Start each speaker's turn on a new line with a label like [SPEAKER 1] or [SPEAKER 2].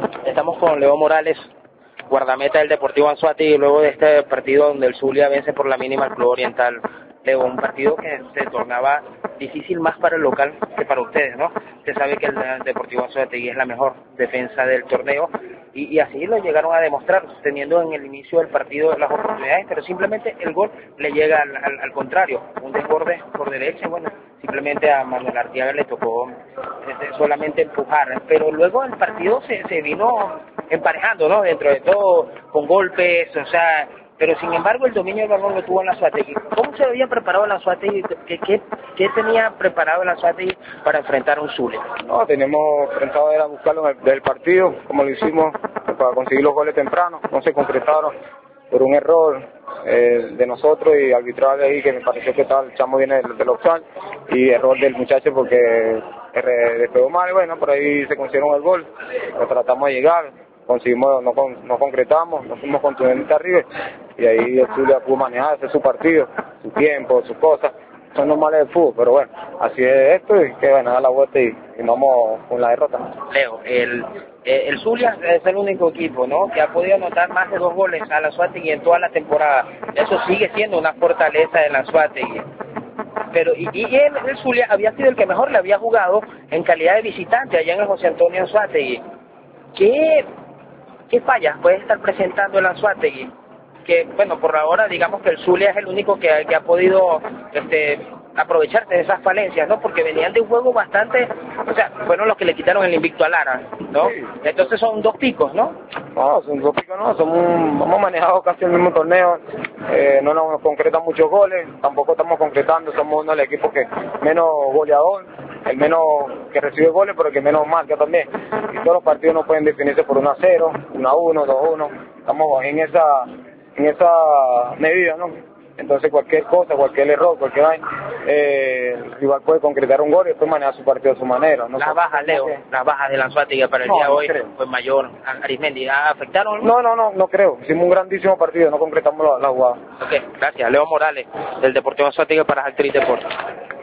[SPEAKER 1] Estamos con Leo Morales, guardameta del Deportivo Anzoátegui, luego de este partido donde el Zulia vence por la mínima al Club Oriental. Leo, un partido que se tornaba difícil más para el local que para ustedes, ¿no? Usted sabe que el Deportivo Anzoátegui es la mejor defensa del torneo y así lo llegaron a demostrar, teniendo en el inicio del partido las oportunidades, pero simplemente el gol le llega al contrario, un desborde por derecha, bueno, simplemente a Manuel Arteaga le tocó solamente empujar, pero luego el partido se vino emparejando, ¿no? Dentro de todo, con golpes, o sea, pero sin embargo el dominio del balón lo tuvo el Anzoátegui. ¿Cómo se había preparado el Anzoátegui? ¿Qué tenía preparado el Anzoátegui para enfrentar a un Zulia?
[SPEAKER 2] No, tenemos pensado era buscarlo del partido, como lo hicimos, para conseguir los goles tempranos, no se concretaron por un error de nosotros y arbitral ahí que me pareció que estaba el chamo viene del offside y error del muchacho porque despegó mal, bueno, por ahí se consiguieron el gol, lo tratamos de llegar, conseguimos, no concretamos, no fuimos contundentes arriba y ahí el Zulia pudo manejar, hacer su partido, su tiempo, sus cosas, son normales del fútbol, pero bueno, así es esto y que bueno, da la vuelta y vamos con la derrota.
[SPEAKER 1] Leo, el Zulia es el único equipo, ¿no?, que ha podido anotar más de 2 goles al Anzoátegui en toda la temporada. Eso sigue siendo una fortaleza del Anzoátegui. Pero el Zulia había sido el que mejor le había jugado en calidad de visitante allá en el José Antonio Anzoátegui. ¿Qué fallas puede estar presentando el Anzoátegui? Que, bueno, por ahora digamos que el Zulia es el único que ha podido aprovecharse de esas falencias, ¿no? Porque venían de un juego bastante, o sea, fueron los que le quitaron el invicto a Lara, ¿no? Sí. Entonces son 2 picos, ¿no?
[SPEAKER 2] No, son 2 picos, no, hemos manejado casi el mismo torneo, no nos concretan muchos goles, tampoco estamos concretando, somos uno de los equipos que menos goleador, el menos que recibe goles, pero el que menos marca también. Y todos los partidos no pueden definirse por 1-0, 1-1, 2-1, estamos en esa medida, ¿no? Entonces cualquier cosa, cualquier error, cualquier vaina, el rival puede concretar un gol y después manejar su partido a su manera. ¿No?
[SPEAKER 1] Las bajas, Leo, las bajas de Anzoátegui para el día de hoy, pues Mayor, Arismendi, ¿afectaron?
[SPEAKER 2] No creo, hicimos un grandísimo partido, no concretamos la jugada.
[SPEAKER 1] Ok, gracias. Leo Morales, del Deportivo Anzoátegui para Actriz Deportes.